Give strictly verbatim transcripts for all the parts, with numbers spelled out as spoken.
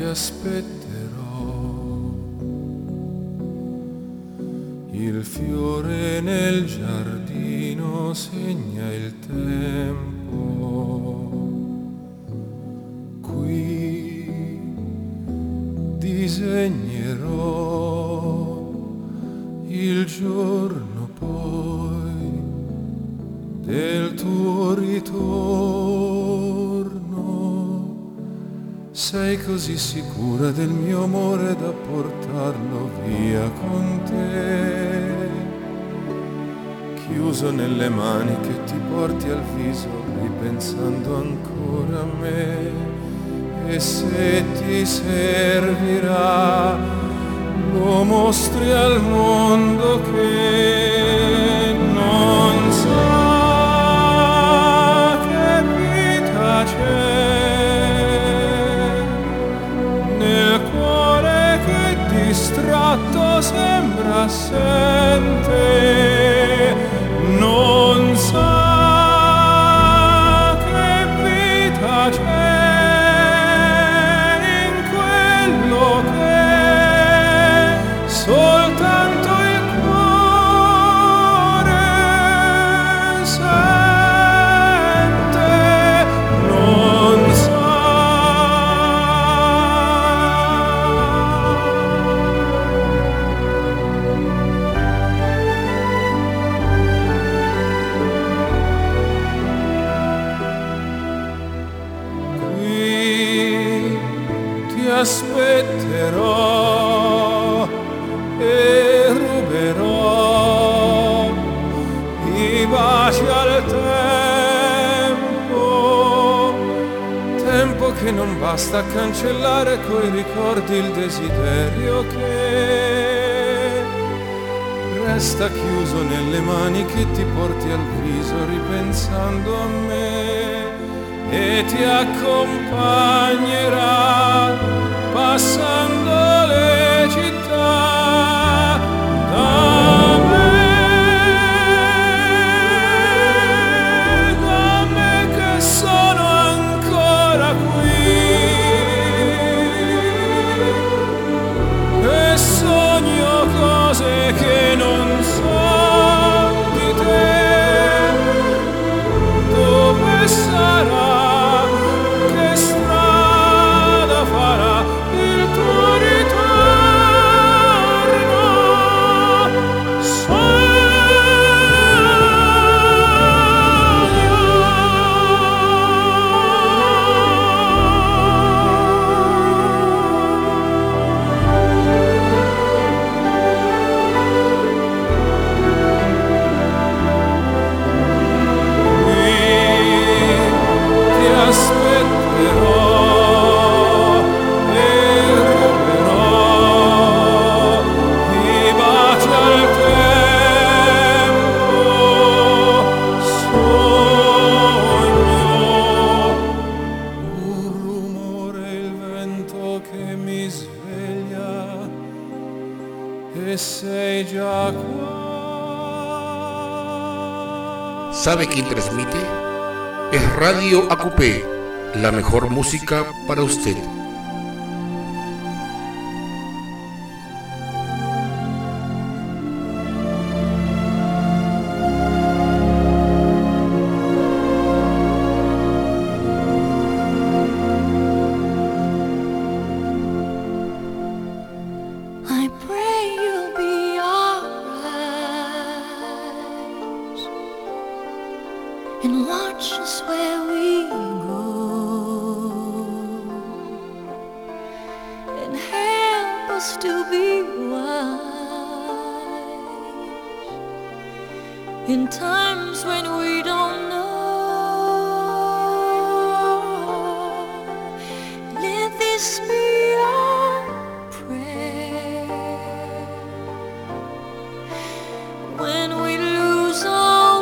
aspetterò. Il fiore nel giardino segna il tempo. Qui disegnerò il giorno poi del tuo ritorno. Sei così sicura del mio amore da portarlo via con te, chiuso nelle mani che ti porti al viso ripensando ancora a me. E se ti servirà lo mostri al mondo che non sa che vita c'è nel cuore che distratto sembra assente, non sa che vita c'è in quello che soltanto il cuore sente, non sa. Qui ti aspetterò e ruberò i baci al tempo, tempo che non basta a cancellare coi ricordi il desiderio che resta chiuso nelle mani che ti porti al viso ripensando a me, e ti accompagnerà passando le città da me, da me che sono ancora qui e sogno cose che non so di te. Dove sarà? Che strada farà il tuo ritorno? Ti aspetterò e ruberò i baci al tempo, sogno un rumore, il vento che mi sveglia e sei già qua. ¿Sabe quién transmite? Es Radio Acupé, la mejor música para usted. I pray you'll be alright and watch us where we go and help us to be wise in times when we don't know. Let this be our prayer when we lose our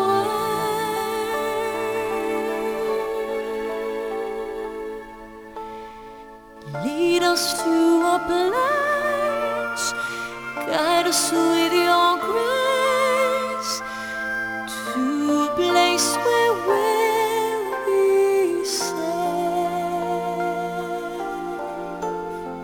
way. Lead us to a place, guide us with your grace to a place where we'll be safe.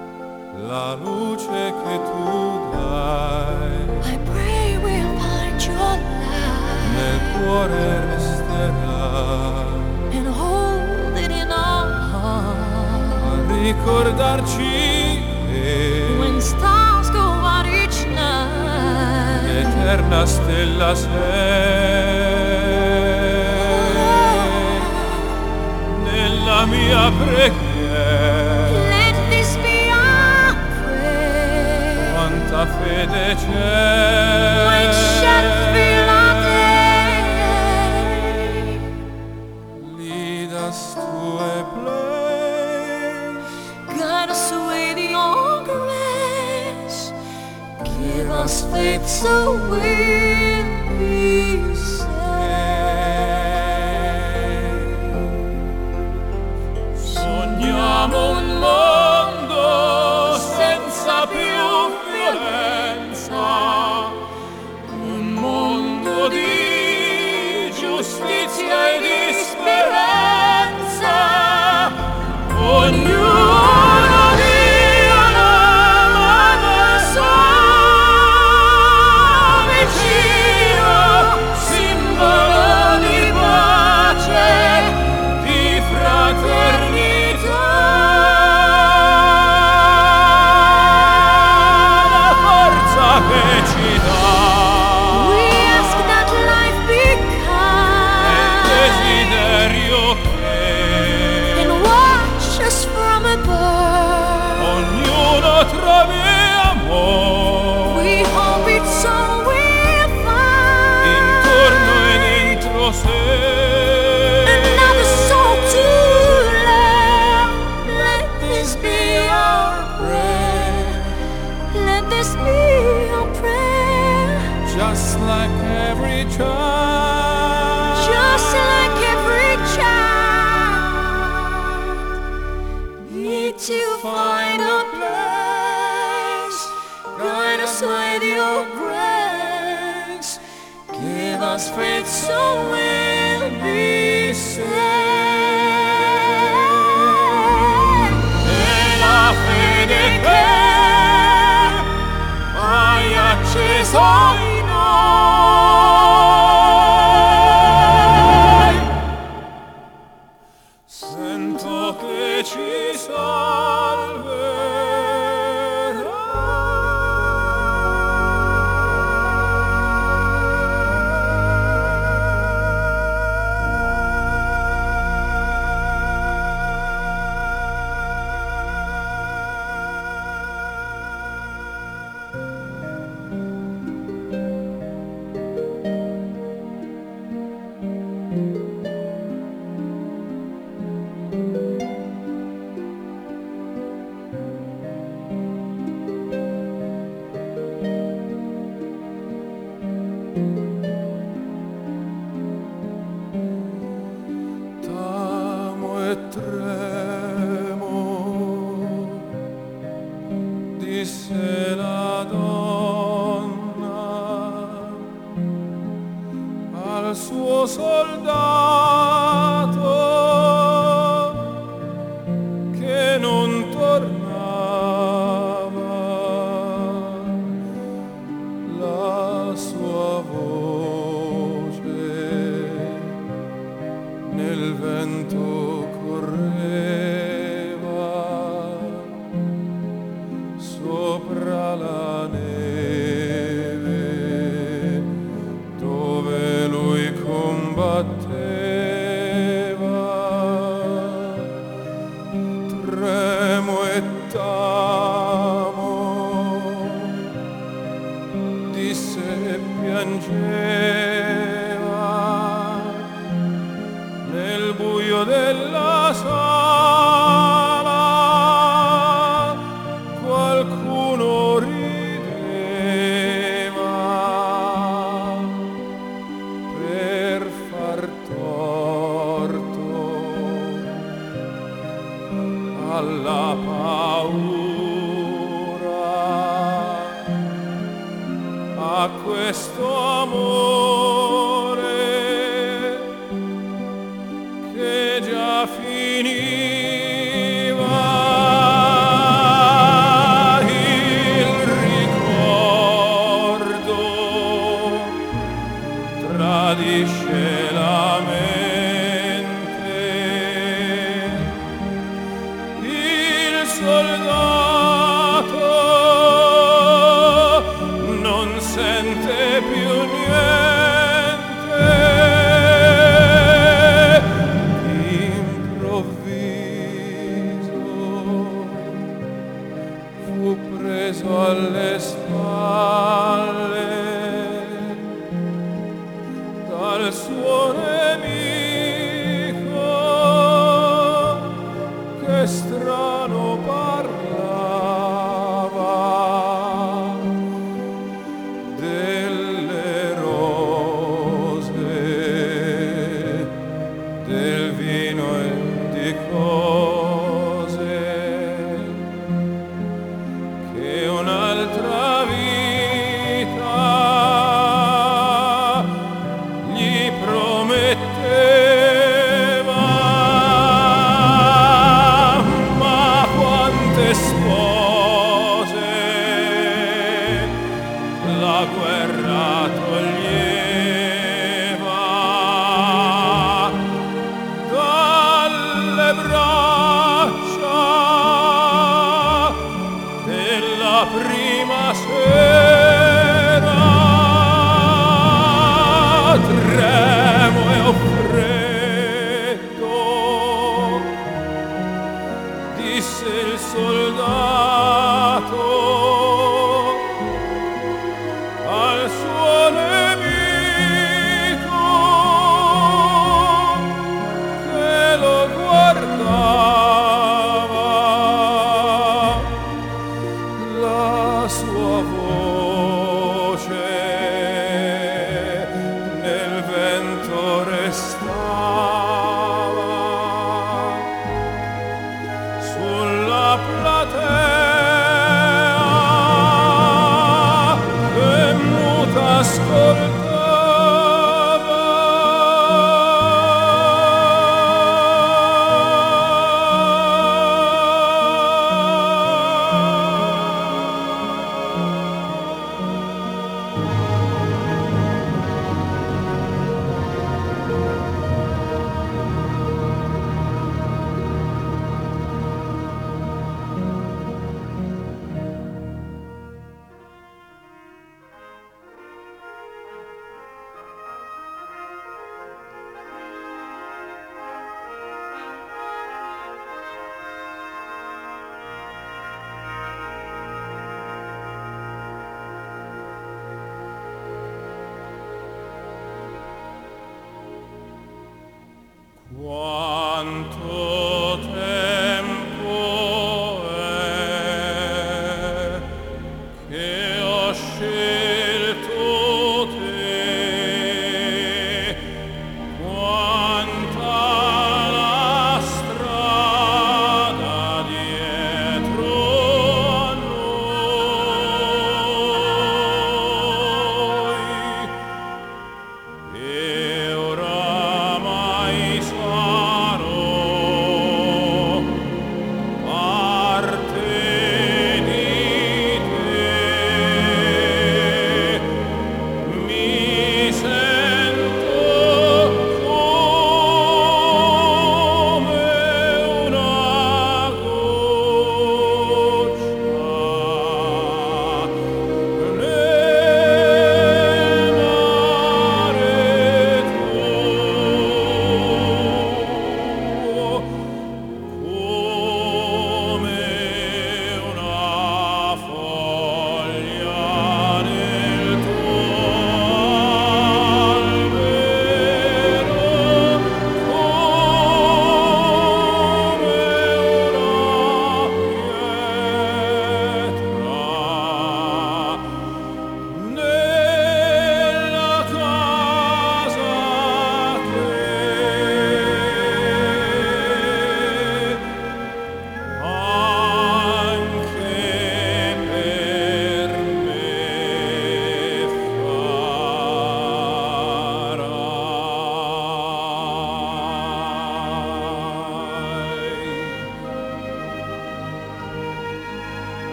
la luce che tu dai. I pray we'll find your light. Nel cuore resterà. And hold it in our heart. A ricordarci che when stars go out each night. Eterna stella sei nella mia preghiera. Let this be our prayer. Quanta fede c'è. When shadows fill our day. Lead us to a place. Guide us with your grace. Give us faith so we'll be saved. Sogniamo un mondo senza più violenza, un mondo di giustizia e di speranza. Ognuno di una mano al suo vicino, simbolo di pace, di fraternità. La forza che ci dà We ask that life be è il kind desiderio che and watch us from above. ognuno trovi amore We hope it's all we'll find. intorno e dentro sé. Another soul to love. Let this be our prayer. Let this be our prayer. Just like every child, Just like every child, need to find a place. Guide us with your grace. Give us faith so we'll be saved. e la fede che hai acceso in noi. Sento che ci t'amo e tremo, disse la donna al suo soldato che non tornava. La sua voce nel vento correva sopra la neve dove lui combatteva. Tremo e t'amo, disse e piangeva nel buio della sala. Qualcuno rideva per far torto alla paura, a questo amore che già finiva. vento alle spalle dal suo nemico che strano parlava delle rose, del vino e di cose che un'altra vita gli prometteva. Ma quante spose la guerra toglieva dalle braccia della prima sera. Tremo e ho freddo, disse il soldato al suo nemico che lo guardava. La sua voce nel vento restava sulla platea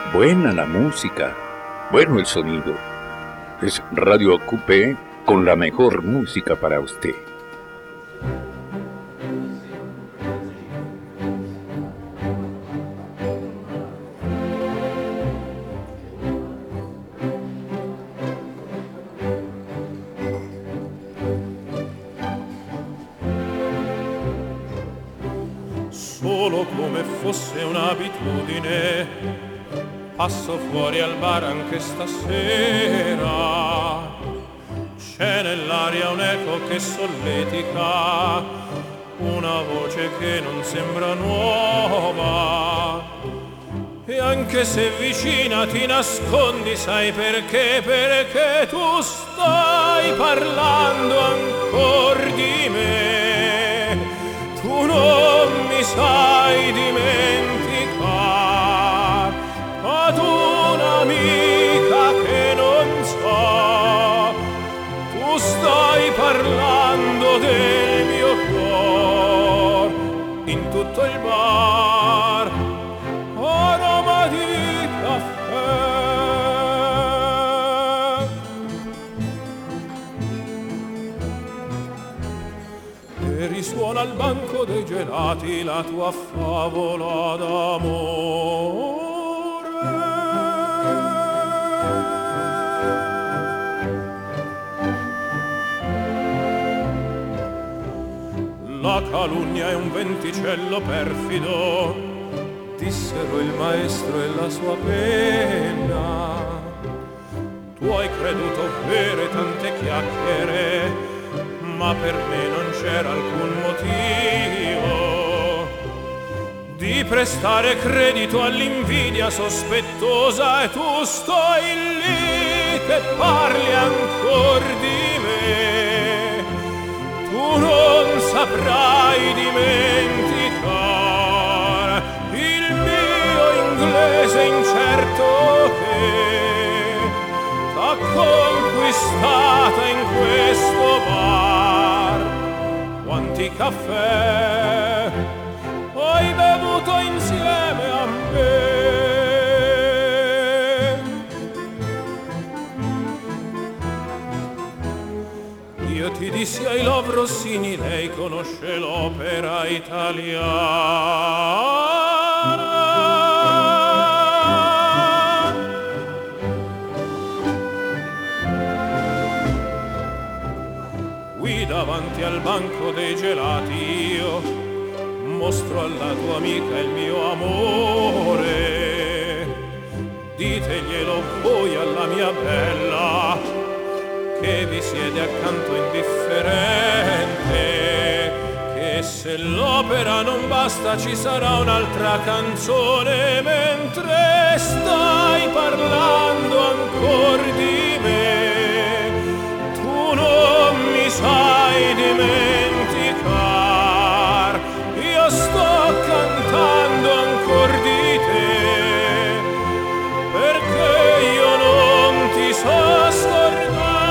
Buena la música, bueno el sonido. Es Radio A Q P con la mejor música para usted. Solo come fosse un'abitudine, passo fuori al bar anche stasera. C'è nell'aria un'eco che solletica, una voce che non sembra nuova. E anche se vicina ti nascondi, sai perché? Perché tu stai parlando ancora di me. Tu non mi sai dimenticare, ad un'amica che non so. Tu stai parlando del mio cuore in tutto il bar, aroma di caffè. E risuona al banco dei gelati la tua favola d'amore. La calunnia è un venticello perfido, dissero il maestro e la sua penna. Tu hai creduto vere tante chiacchiere, ma per me non c'era alcun motivo di prestare credito all'invidia sospettosa. E tu stai lì che parli ancor di me. Tu non saprai dimenticare il mio inglese incerto che t'ha conquistata in questo bar. Quanti caffè hai bevuto insieme a me? Io ti dissi I love Rossini, lei conosce l'opera italiana. Qui davanti al banco dei gelati io mostro alla tua amica il mio amore. Diteglielo voi alla mia bella che vi siede accanto indifferente, che se l'opera non basta ci sarà un'altra canzone. Mentre stai parlando ancor di me, tu non mi sai dimenticar. Io sto cantando ancor di te, perché io non ti so scordare.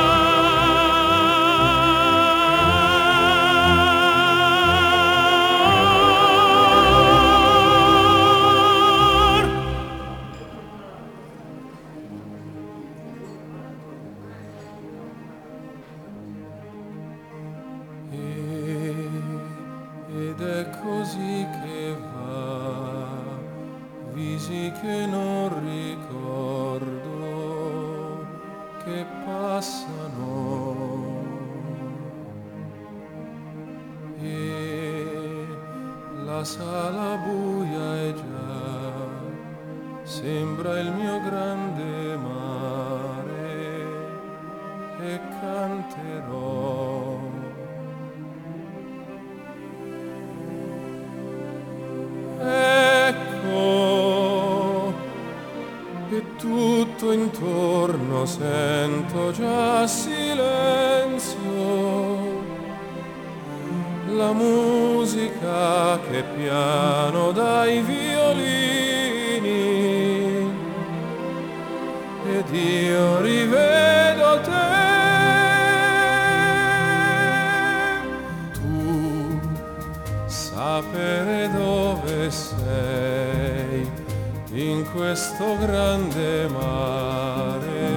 Ed è così che va, visi che non ricordo, che passano, e la sala buia è già, sembra il mio grande mare, e canterò. Ecco, e tutto intorno sento già silenzio, la musica che piano dai violini, ed io rivedo te. Tu sapere dove sei, in questo grande mare.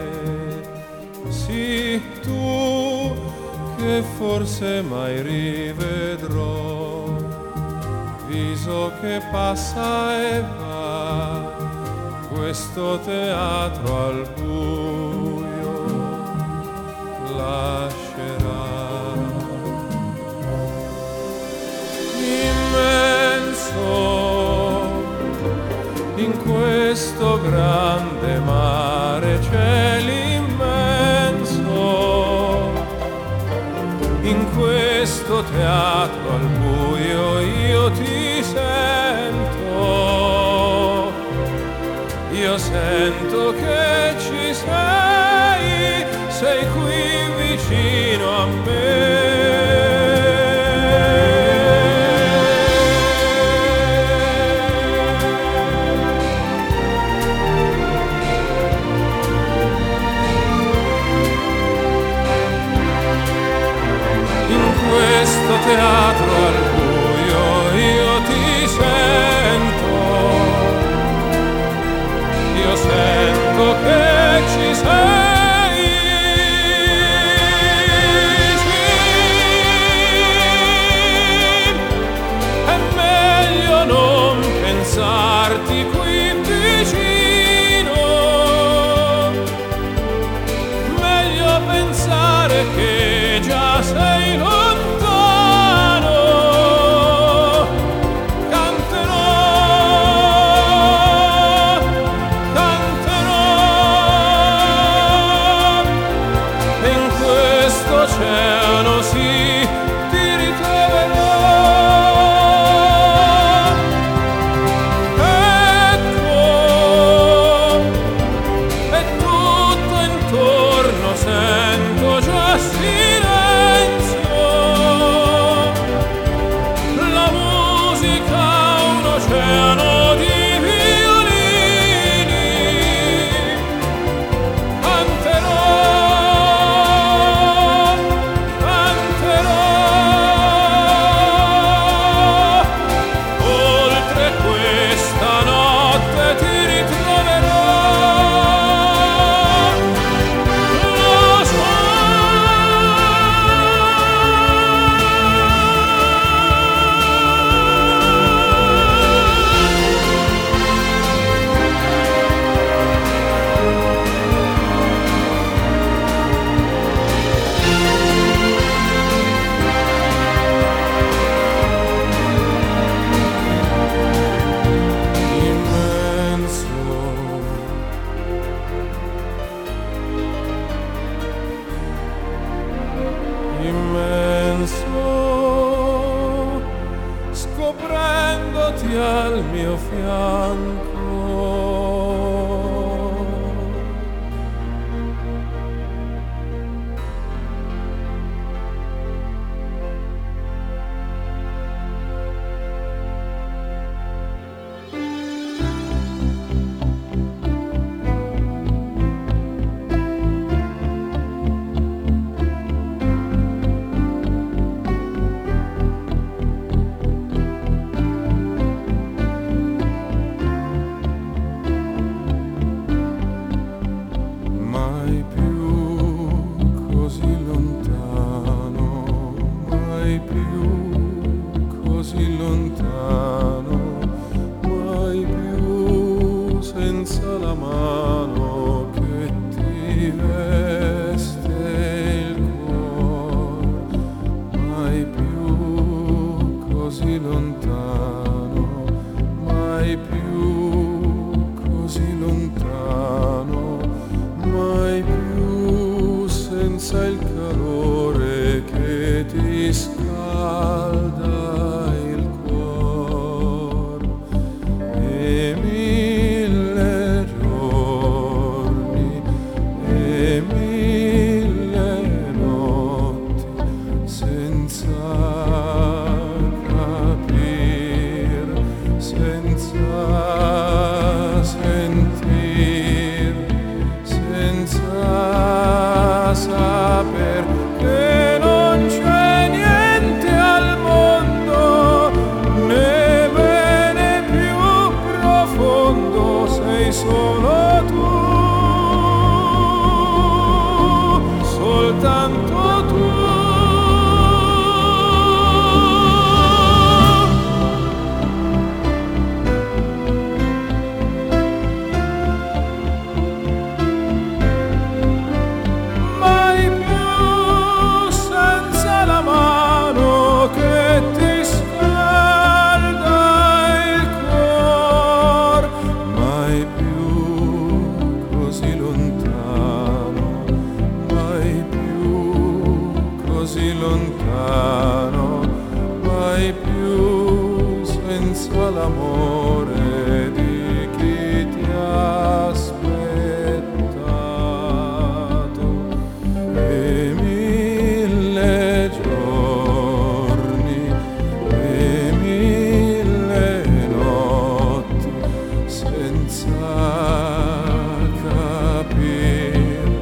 Sì, tu che forse mai rivedrò, viso che passa e va, questo teatro al buio lascerà. Immenso in questo grande mare c'è l'immenso, in questo teatro al buio io ti sento, io sento che ci sei, sei qui vicino a me. Questo teatro al buio io ti sento, io sento che ci sei, sì, è meglio non pensarti qui vicino, meglio pensare che già sei lontano. Oceano sì, ti ritroverò. Ecco, e tutto intorno sento già silenzio, la musica un oceano di violini, canterò. Immenso, scoprendoti al mio fianco. Senza sapere mondo sei solo tu, soltanto tu. L'amore di chi ti ha aspettato e mille giorni e mille notti senza capire,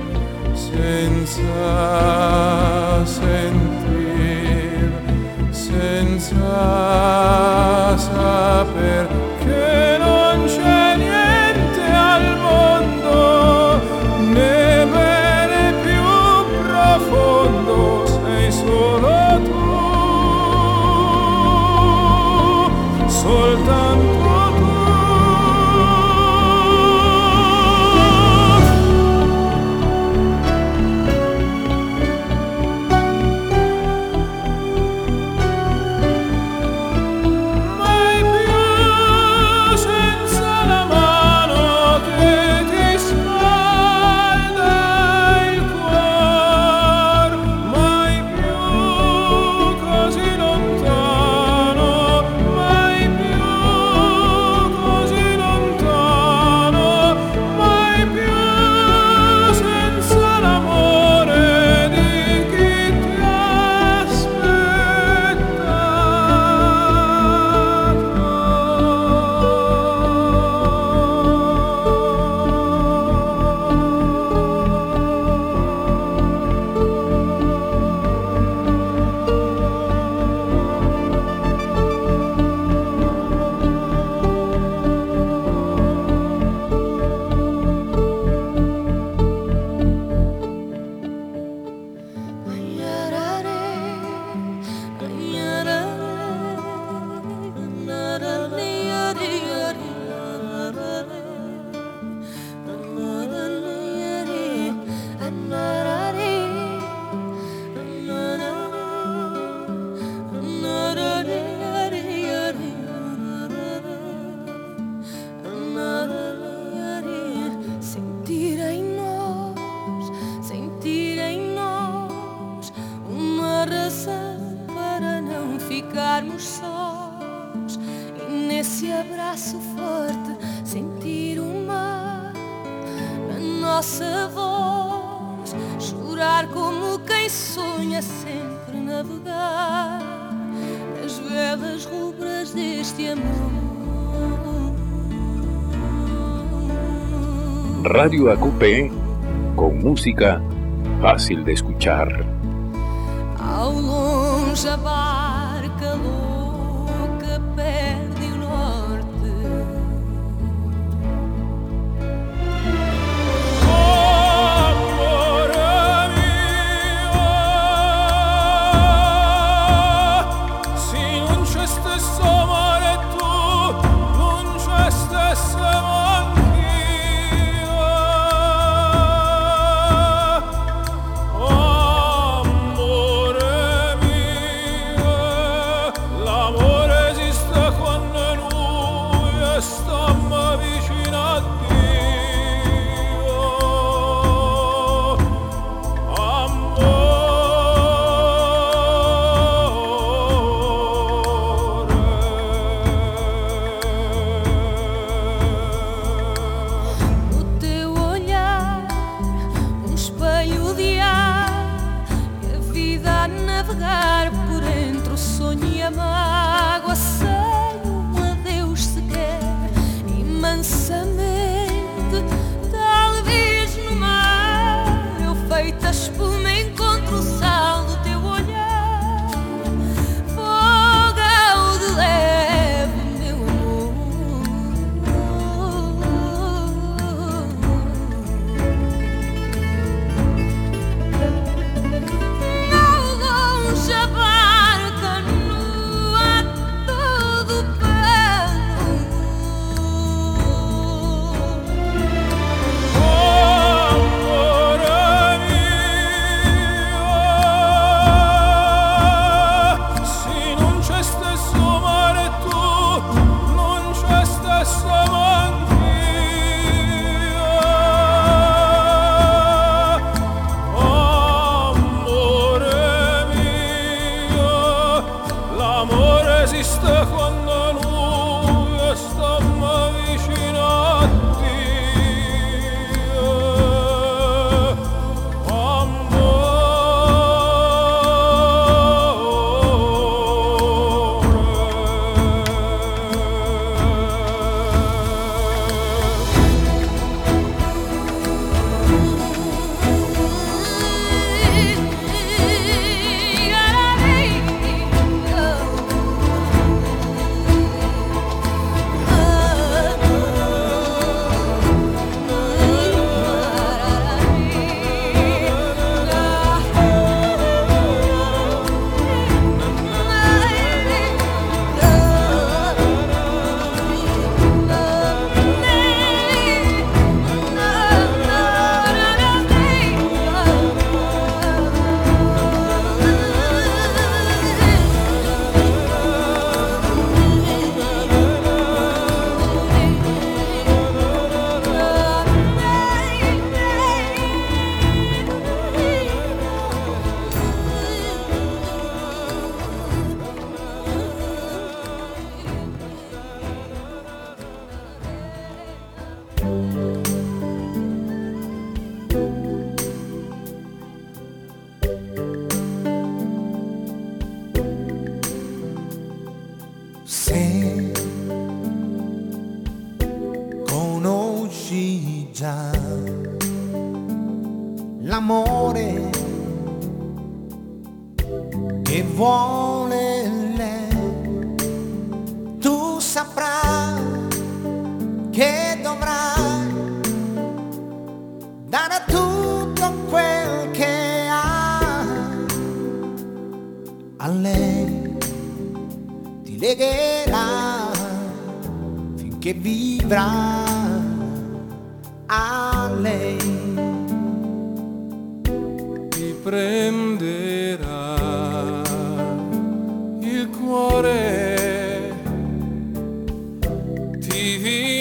senza sentir, senza saper che non c'è niente al mondo, né bene più profondo, sei solo tu, soltanto ficarmos sós e nesse abraço forte sentir o mar na nossa voz, chorar como quem sonha sempre navegar nas velas rubras deste amor. Radio A Q P con música fácil de escuchar. Ao longe a barca louca perde o norte. Oh, amore mio, se non c'è stesso amore tu, non c'è stesso anch'io. Oh, amore mio, Se conosci già l'amore che vuole lei, tu saprai che dovrai dare tutto quel che hai a lei, ti legherai finché vivrà a lei. Ti prenderà il cuore, ti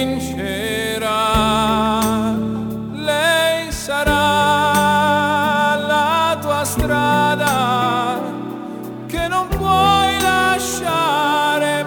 vincerà, lei sarà la tua strada che non puoi lasciare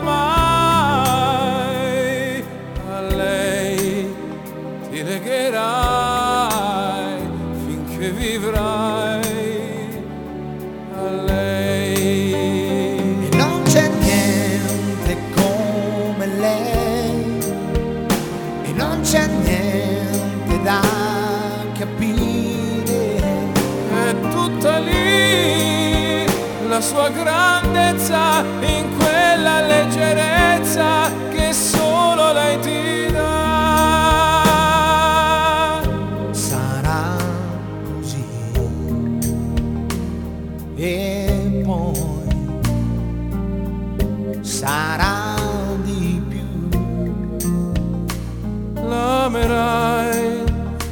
mai, a lei ti legherai finché vivrai, a lei. E non c'è niente come lei, e non c'è niente da capire, È tutta lì la sua grandezza, in quella leggerezza che solo lei ti dà. sarà così e poi sarà di più. L'amerai,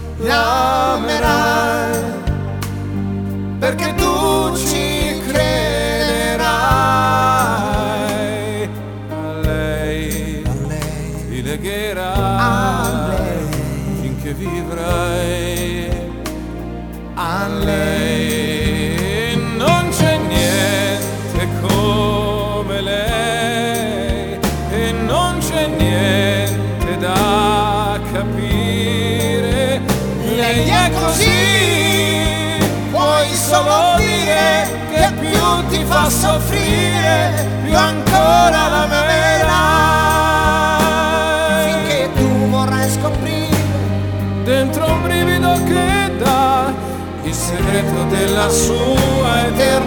L'amerai perché tu ci crederai, a lei a lei, ti a legherai lei, finché vivrai, a a lei. lei. Non c'è niente come lei e non c'è niente da capire. Lei è così, puoi solo dire che più ti fa soffrire, più ancora l'amerai. Finché tu vorrai scoprire Dentro un brivido che dà il segreto della sua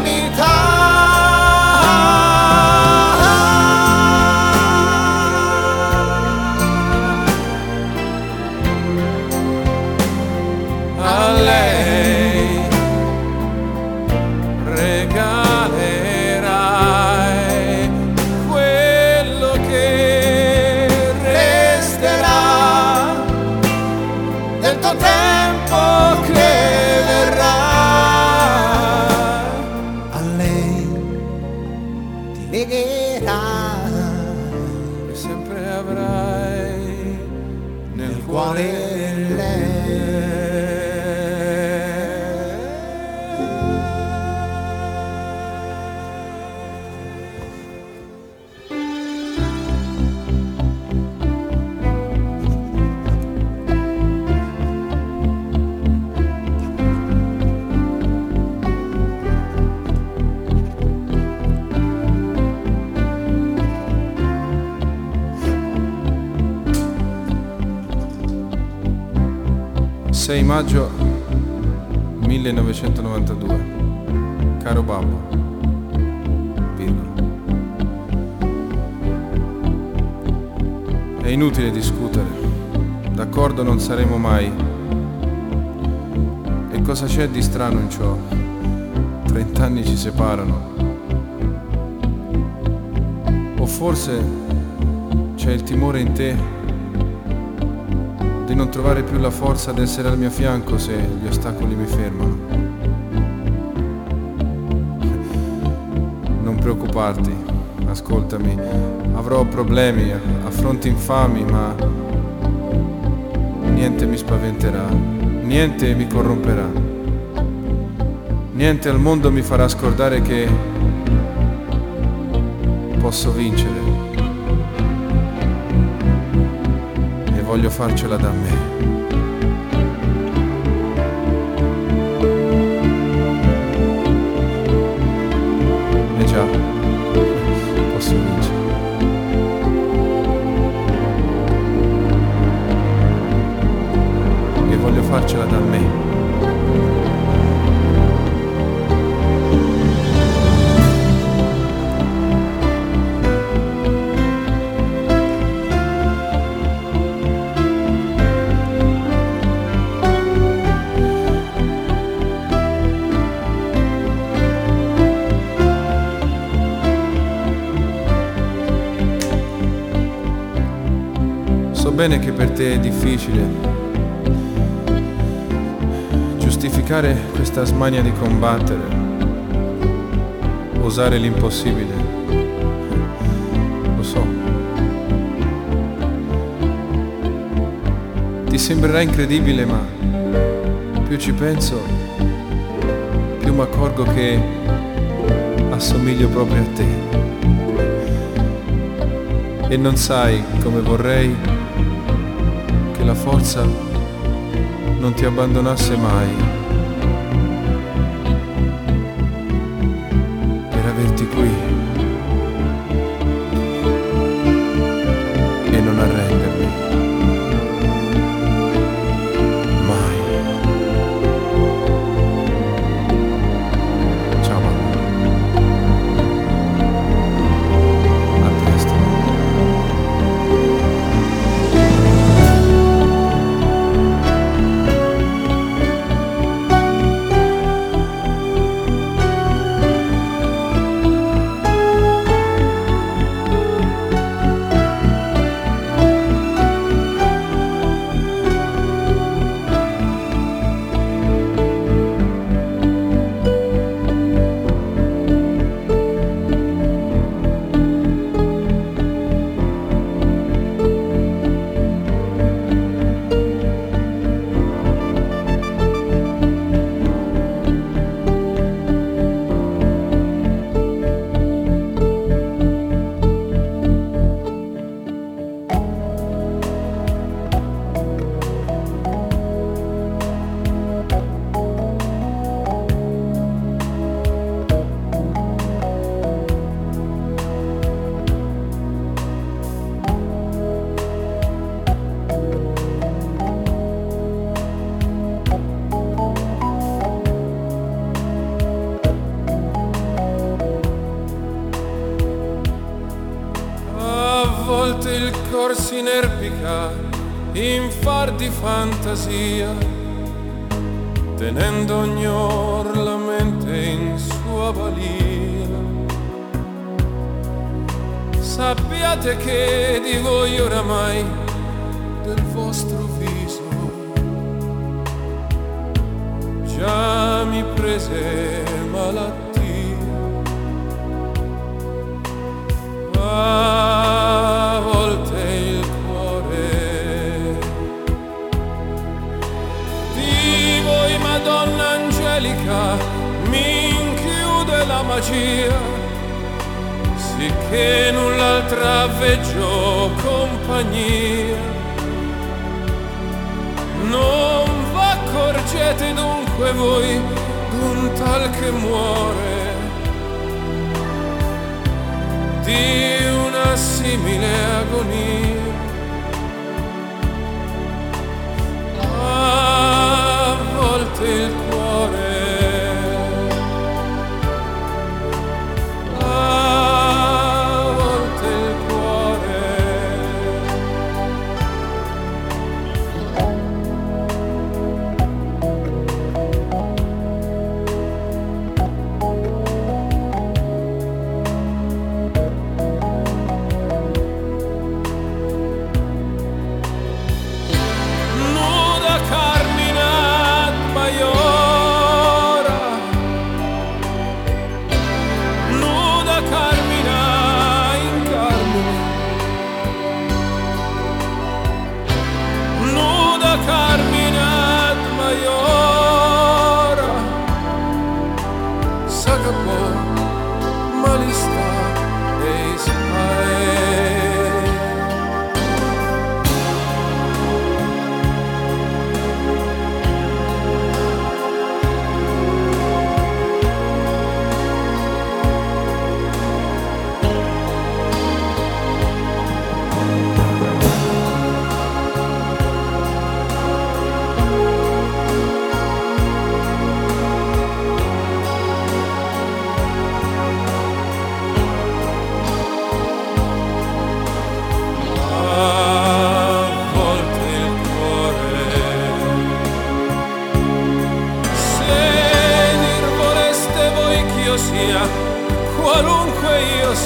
eternità. A lei regalerai quello che resterà del tuo tempo che verrà. a lei, ti legherai E sempre avrai nel cuore cuore lei. sei maggio millenovecentonovantadue. Caro babbo, virgola. È inutile discutere, d'accordo non saremo mai. E cosa c'è di strano in ciò? Trent'anni ci separano. O forse c'è il timore in te di non trovare più la forza d'essere al mio fianco se gli ostacoli mi fermano. Non preoccuparti, ascoltami, avrò problemi, affronti infami, ma niente mi spaventerà, niente mi corromperà, niente al mondo mi farà scordare che posso vincere. voglio farcela da me. E già, posso vincere. E voglio farcela da me. So bene che per te è difficile giustificare questa smania di combattere, osare l'impossibile. Lo so. Ti sembrerà incredibile, ma più ci penso, più mi accorgo che assomiglio proprio a te. E non sai come vorrei che la forza non ti abbandonasse mai, per averti qui e non arrendermi mai. Ciao mamma, a presto. Il cor si inerpica in far di fantasia, tenendo ogni or la mente in sua balia. Sappiate che di voi oramai, del vostro viso, già mi prese malattia. A volte il cuore di voi, Madonna Angelica, mi inchiude la magia, sicché null'altra veggio compagnia. Non v'accorgete dunque voi d'un tal che muore, di una simile agonia. A volte il cuore, a volte il cuore.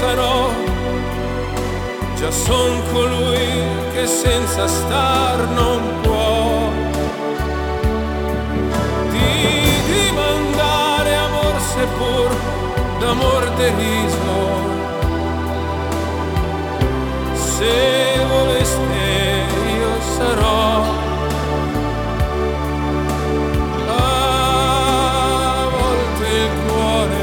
sarò, già son colui che senza star non può. Di dimandare amor seppur d'amor deriso, se voleste io sarò a volte il cuore,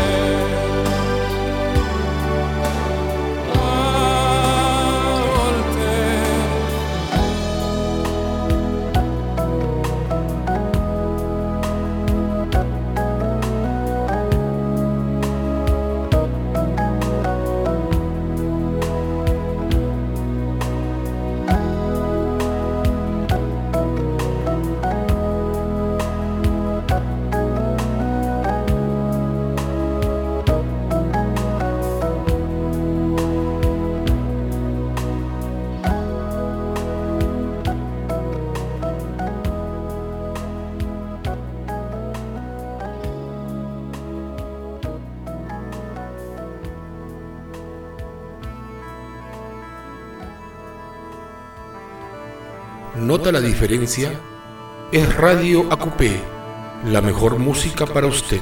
¿Nota la diferencia? Es Radio A Q P, la mejor música para usted.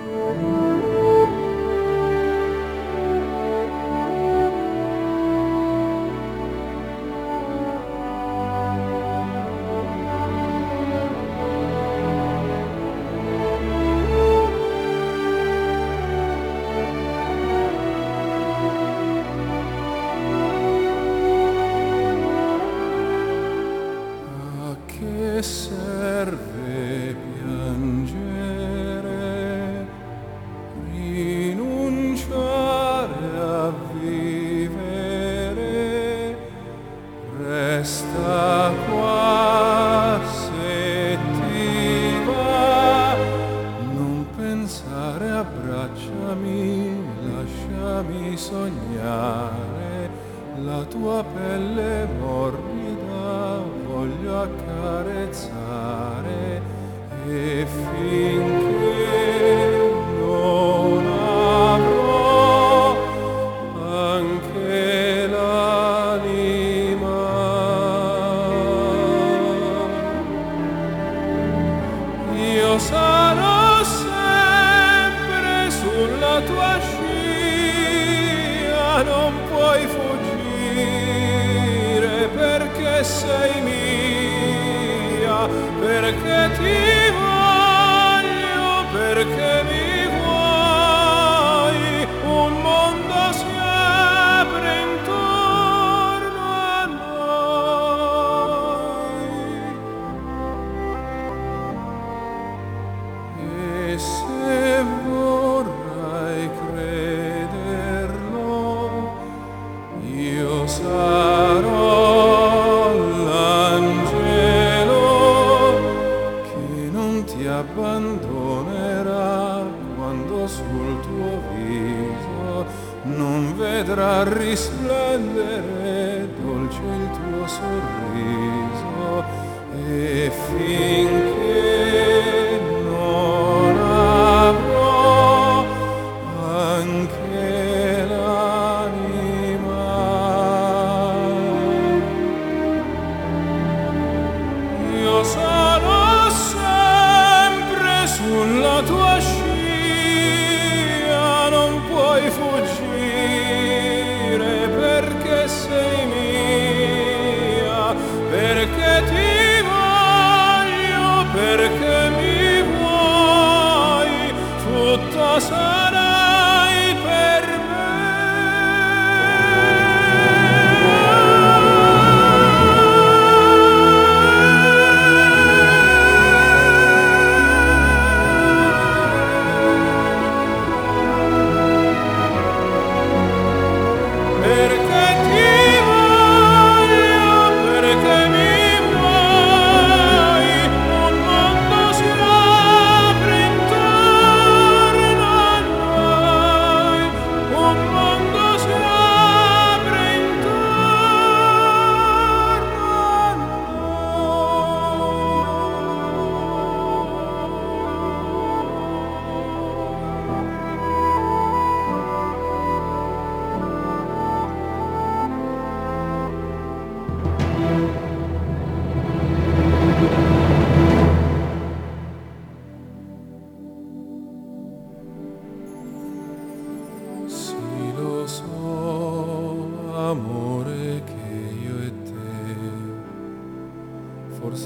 che serve piangere, rinunciare a vivere, resta qua se ti va, non pensare, abbracciami, lasciami sognare, la tua pelle morbida voglio accarezzare, e finché non avrò anche l'anima, io sarò sempre sulla tua scia, non puoi fuggire perché sei mia, perché ti voglio, perché mi vuoi, un mondo si apre intorno a noi, e se vorrai crederlo, io sarò abbandonerà quando sul tuo viso non vedrà risplendere dolce il tuo sorriso, e finché non avrò anche l'anima, io sarò sulla tua scia, non puoi fuggire perché sei mia, perché ti voglio, perché mi vuoi, tutta sarai per me. Perché ti voglio, perché mi vuoi,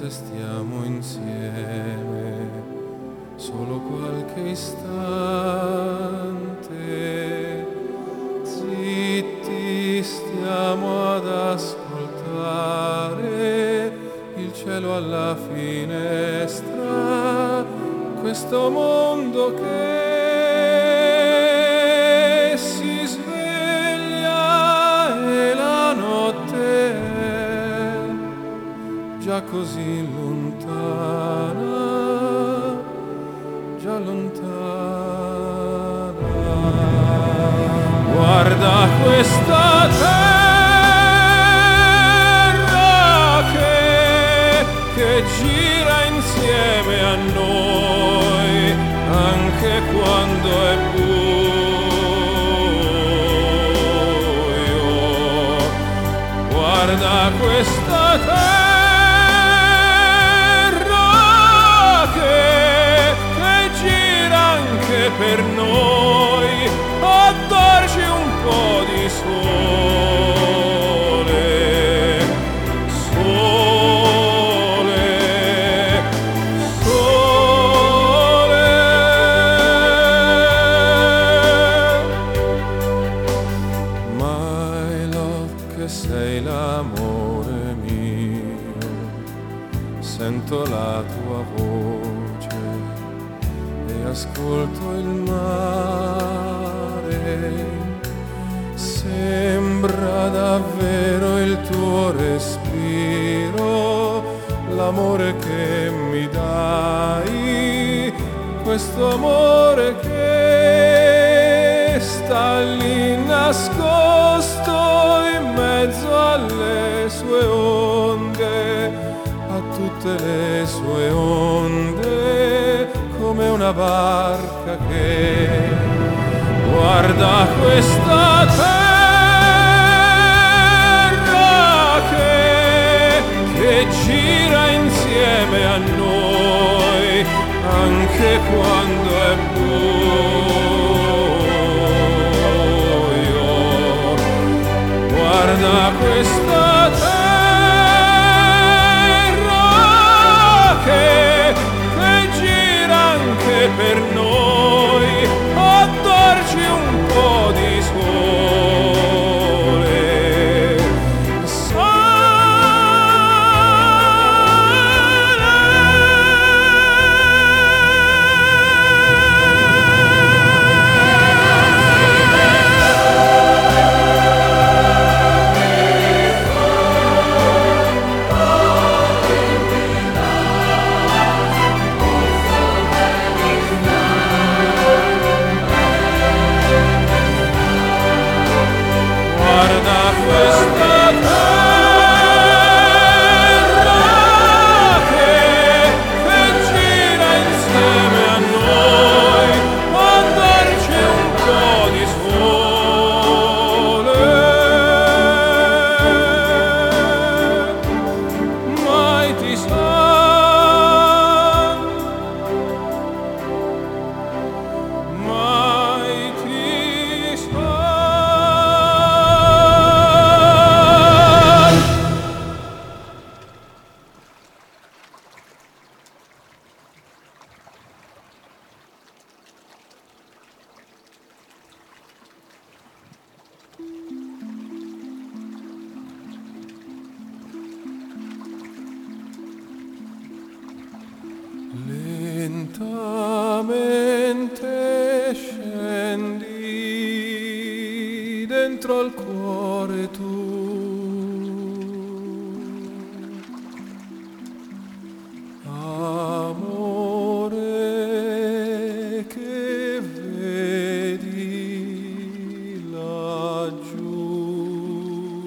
restiamo insieme solo qualche istante, zitti stiamo ad ascoltare il cielo alla finestra, questo mondo che si sveglia e la notte è già così lontana, già lontana. Guarda questa terra che, che gira insieme a noi anche quando è buio. Guarda questa terra che, che gira anche per noi, a darci un po' di sole, sole, sole. My love, che sei l'amore mio, sento la tua voce e ascolto il mare. Sembra davvero il tuo respiro, l'amore che mi dai, questo amore che sta lì nascosto in mezzo alle sue onde, a tutte le sue onde, come una barca che guarda questa terra che, che gira insieme a noi anche quando è buio. Guarda questa terra che, che gira anche per noi, a darci un po' di sole, sole. Lentamente scendi dentro al cuore tu, amore che vedi laggiù.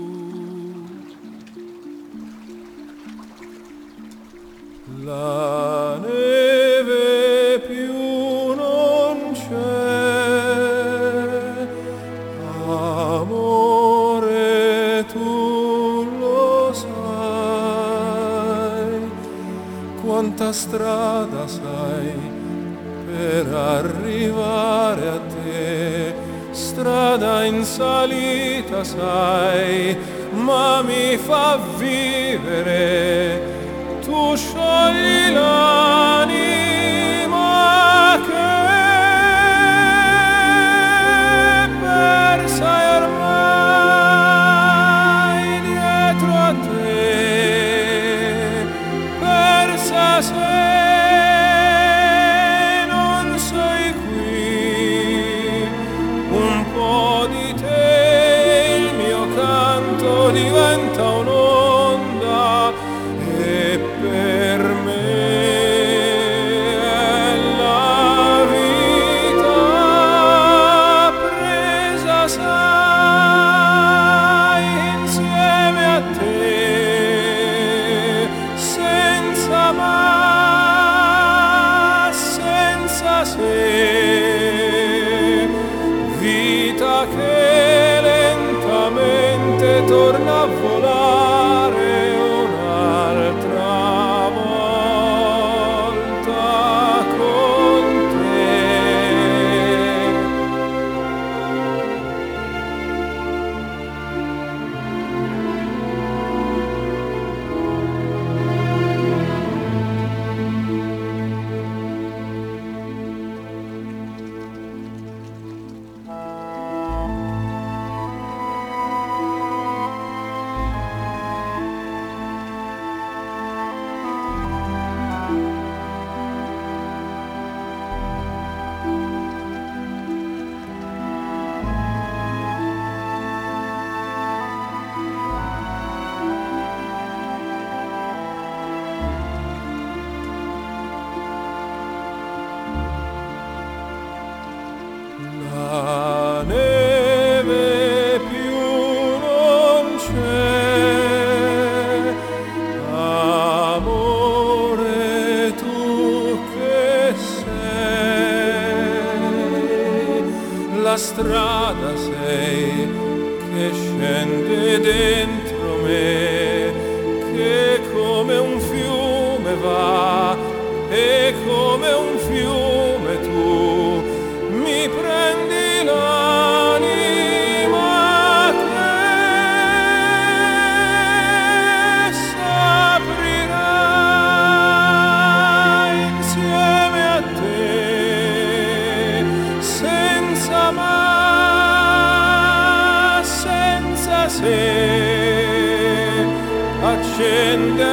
La neve più non c'è, amore tu lo sai, quanta strada sai per arrivare a te, strada in salita sai, ma mi fa vivere tu sciogli l'anima che persa è ormai dietro a te, persa sei, non sei qui, un po' di te, il mio canto diventa un'onda e per me è la vita presa, sai, insieme a te, senza ma, senza se, vita che lentamente torna a volare un'altra volta con te. La neve più non c'è, amore tu che sei, la strada sei che scende dentro me, che come un fiume va e come un fiume tu mi prendi l'anima che s'aprirà insieme a te, senza ma, senza se, accende